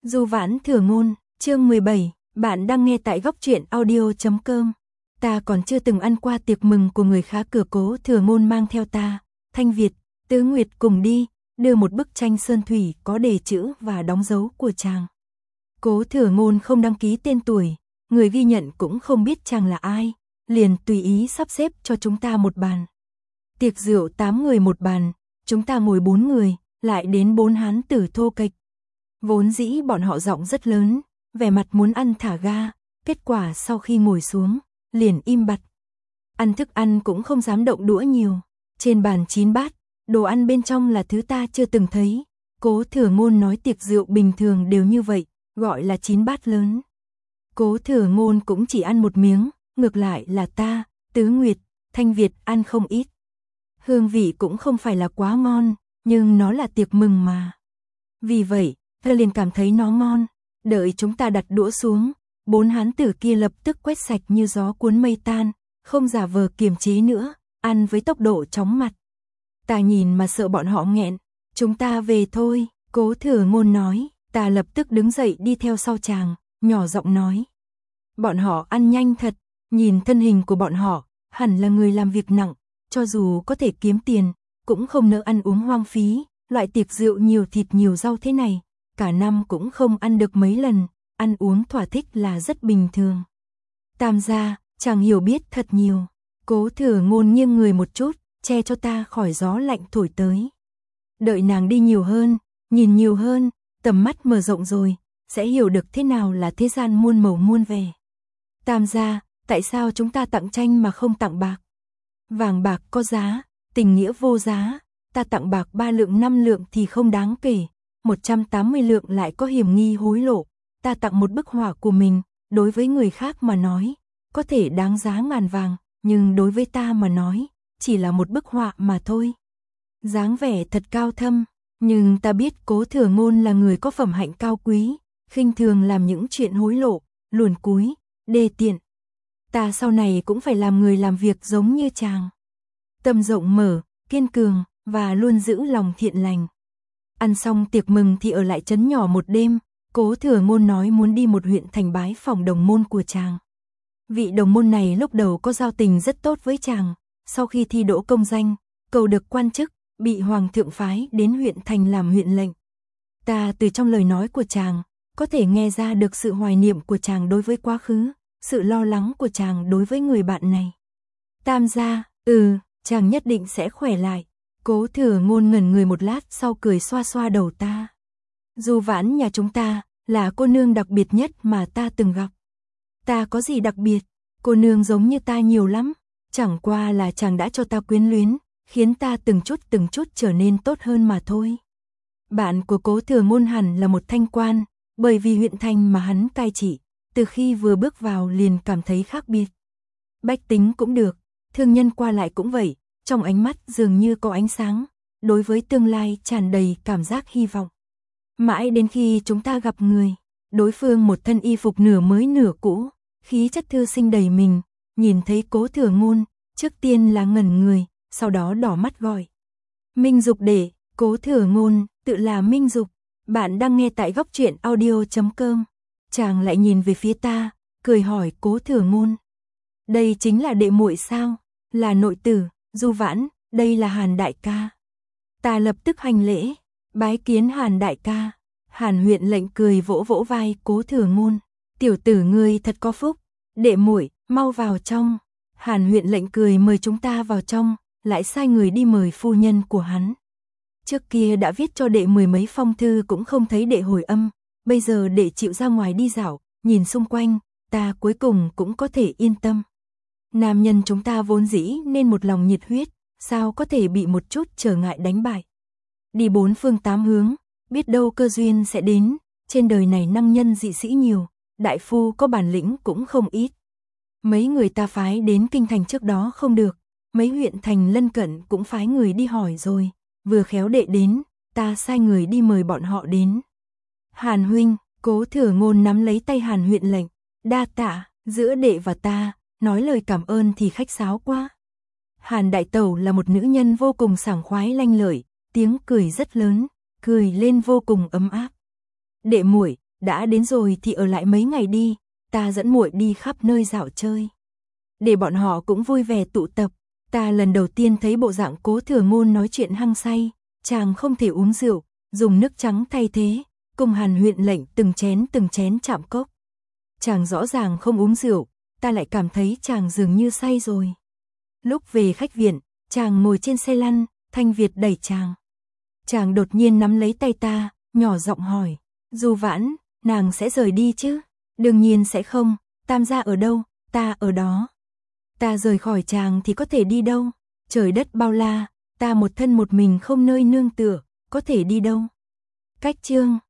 Du Vãn Thừa Ngôn, chương 17, bạn đang nghe tại góc truyện audio.com. Ta còn chưa từng ăn qua tiệc mừng của người khá cửa Cố Thừa Ngôn mang theo ta, Thanh Việt, Tứ Nguyệt cùng đi, đưa một bức tranh sơn thủy có đề chữ và đóng dấu của chàng. Cố Thừa Ngôn không đăng ký tên tuổi, người ghi nhận cũng không biết chàng là ai, liền tùy ý sắp xếp cho chúng ta một bàn. Tiệc rượu 8 người một bàn, chúng ta ngồi 4 người, lại đến 4 hán tử thô kệch. Vốn dĩ bọn họ giọng rất lớn, vẻ mặt muốn ăn thả ga, kết quả sau khi ngồi xuống, liền im bặt. Ăn thức ăn cũng không dám động đũa nhiều, trên bàn 9 bát, đồ ăn bên trong là thứ ta chưa từng thấy. Cố Thừa Ngôn nói tiệc rượu bình thường đều như vậy, gọi là 9 bát lớn. Cố Thừa Ngôn cũng chỉ ăn một miếng, ngược lại là ta, Tứ Nguyệt, Thanh Việt ăn không ít. Hương vị cũng không phải là quá ngon, nhưng nó là tiệc mừng mà. Vì vậy, ta liền cảm thấy nó ngon, đợi chúng ta đặt đũa xuống, 4 hán tử kia lập tức quét sạch như gió cuốn mây tan, không giả vờ kiềm chế nữa, ăn với tốc độ chóng mặt. Ta nhìn mà sợ bọn họ nghẹn, chúng ta về thôi, Cố Thừa Ngôn nói, ta lập tức đứng dậy đi theo sau chàng, nhỏ giọng nói. Bọn họ ăn nhanh thật, nhìn thân hình của bọn họ, hẳn là người làm việc nặng, cho dù có thể kiếm tiền, cũng không nỡ ăn uống hoang phí, loại tiệc rượu nhiều thịt nhiều rau thế này, cả năm cũng không ăn được mấy lần, ăn uống thỏa thích là rất bình thường. Tam gia, chàng hiểu biết thật nhiều. Cố Thừa Ngôn nghiêng người một chút, che cho ta khỏi gió lạnh thổi tới. Đợi nàng đi nhiều hơn, nhìn nhiều hơn, tầm mắt mở rộng rồi, sẽ hiểu được thế nào là thế gian muôn màu muôn vẻ. Tam gia, tại sao chúng ta tặng tranh mà không tặng bạc? Vàng bạc có giá, tình nghĩa vô giá, ta tặng bạc 3 lượng 5 lượng thì không đáng kể, 180 lượng lại có hiểm nghi hối lộ, ta tặng một bức họa của mình, đối với người khác mà nói, có thể đáng giá ngàn vàng, nhưng đối với ta mà nói, chỉ là một bức họa mà thôi. Dáng vẻ thật cao thâm, nhưng ta biết Cố Thừa Ngôn là người có phẩm hạnh cao quý, khinh thường làm những chuyện hối lộ, luồn cúi, đê tiện. Ta sau này cũng phải làm người làm việc giống như chàng. Tâm rộng mở, kiên cường, và luôn giữ lòng thiện lành. Ăn xong tiệc mừng thì ở lại trấn nhỏ một đêm, Cố Thừa Ngôn nói muốn đi một huyện thành bái phỏng đồng môn của chàng. Vị đồng môn này lúc đầu có giao tình rất tốt với chàng, sau khi thi đỗ công danh, cầu được quan chức, bị hoàng thượng phái đến huyện thành làm huyện lệnh. Ta từ trong lời nói của chàng, có thể nghe ra được sự hoài niệm của chàng đối với quá khứ, sự lo lắng của chàng đối với người bạn này. Tam gia, chàng nhất định sẽ khỏe lại. Cố Thừa Ngôn ngẩn người một lát sau cười xoa xoa đầu ta. Du Vãn nhà chúng ta là cô nương đặc biệt nhất mà ta từng gặp. Ta có gì đặc biệt, cô nương giống như ta nhiều lắm, chẳng qua là chàng đã cho ta quyến luyến, khiến ta từng chút trở nên tốt hơn mà thôi. Bạn của Cố Thừa Ngôn hẳn là một thanh quan, bởi vì huyện thành mà hắn cai trị, từ khi vừa bước vào liền cảm thấy khác biệt. Bách tính cũng được, thương nhân qua lại cũng vậy, trong ánh mắt dường như có ánh sáng, đối với tương lai tràn đầy cảm giác hy vọng. Mãi đến khi chúng ta gặp người, đối phương một thân y phục nửa mới nửa cũ, khí chất thư sinh đầy mình, nhìn thấy Cố Thừa Ngôn, trước tiên là ngẩn người, sau đó đỏ mắt gọi. Minh Dục đệ, Cố Thừa Ngôn, tự là Minh Dục, bạn đang nghe tại góc truyện audio.com. Chàng lại nhìn về phía ta, cười hỏi Cố Thừa Ngôn. Đây chính là đệ muội sao? Là nội tử, Du Vãn, đây là Hàn đại ca. Ta lập tức hành lễ, bái kiến Hàn đại ca. Hàn huyện lệnh cười vỗ vỗ vai Cố Thừa Ngôn. Tiểu tử ngươi thật có phúc, đệ muội, mau vào trong. Hàn huyện lệnh cười mời chúng ta vào trong, lại sai người đi mời phu nhân của hắn. Trước kia đã viết cho đệ 10 mấy phong thư cũng không thấy đệ hồi âm, bây giờ đệ chịu ra ngoài đi dạo, nhìn xung quanh, ta cuối cùng cũng có thể yên tâm. Nam nhân chúng ta vốn dĩ nên một lòng nhiệt huyết, sao có thể bị một chút trở ngại đánh bại. Đi 4 phương 8 hướng, biết đâu cơ duyên sẽ đến, trên đời này năng nhân dị sĩ nhiều, đại phu có bản lĩnh cũng không ít. Mấy người ta phái đến kinh thành trước đó không được, mấy huyện thành lân cận cũng phái người đi hỏi rồi, vừa khéo đệ đến, ta sai người đi mời bọn họ đến. Hàn huynh, Cố Thừa Ngôn nắm lấy tay Hàn huyện lệnh, đa tạ, giữa đệ và ta, nói lời cảm ơn thì khách sáo quá. Hàn đại tẩu là một nữ nhân vô cùng sảng khoái lanh lợi, tiếng cười rất lớn, cười lên vô cùng ấm áp. Đệ muội, đã đến rồi thì ở lại mấy ngày đi, ta dẫn muội đi khắp nơi dạo chơi. Để bọn họ cũng vui vẻ tụ tập, ta lần đầu tiên thấy bộ dạng Cố Thừa Ngôn nói chuyện hăng say, chàng không thể uống rượu, dùng nước trắng thay thế, cùng Hàn Huyện lệnh từng chén chạm cốc. Chàng rõ ràng không uống rượu, ta lại cảm thấy chàng dường như say rồi. Lúc về khách viện, chàng ngồi trên xe lăn, Thanh Việt đẩy chàng. Chàng đột nhiên nắm lấy tay ta, nhỏ giọng hỏi, Du Vãn, nàng sẽ rời đi chứ? Đương nhiên sẽ không, Tam gia ở đâu, ta ở đó. Ta rời khỏi chàng thì có thể đi đâu? Trời đất bao la, ta một thân một mình không nơi nương tựa, có thể đi đâu? Cách chương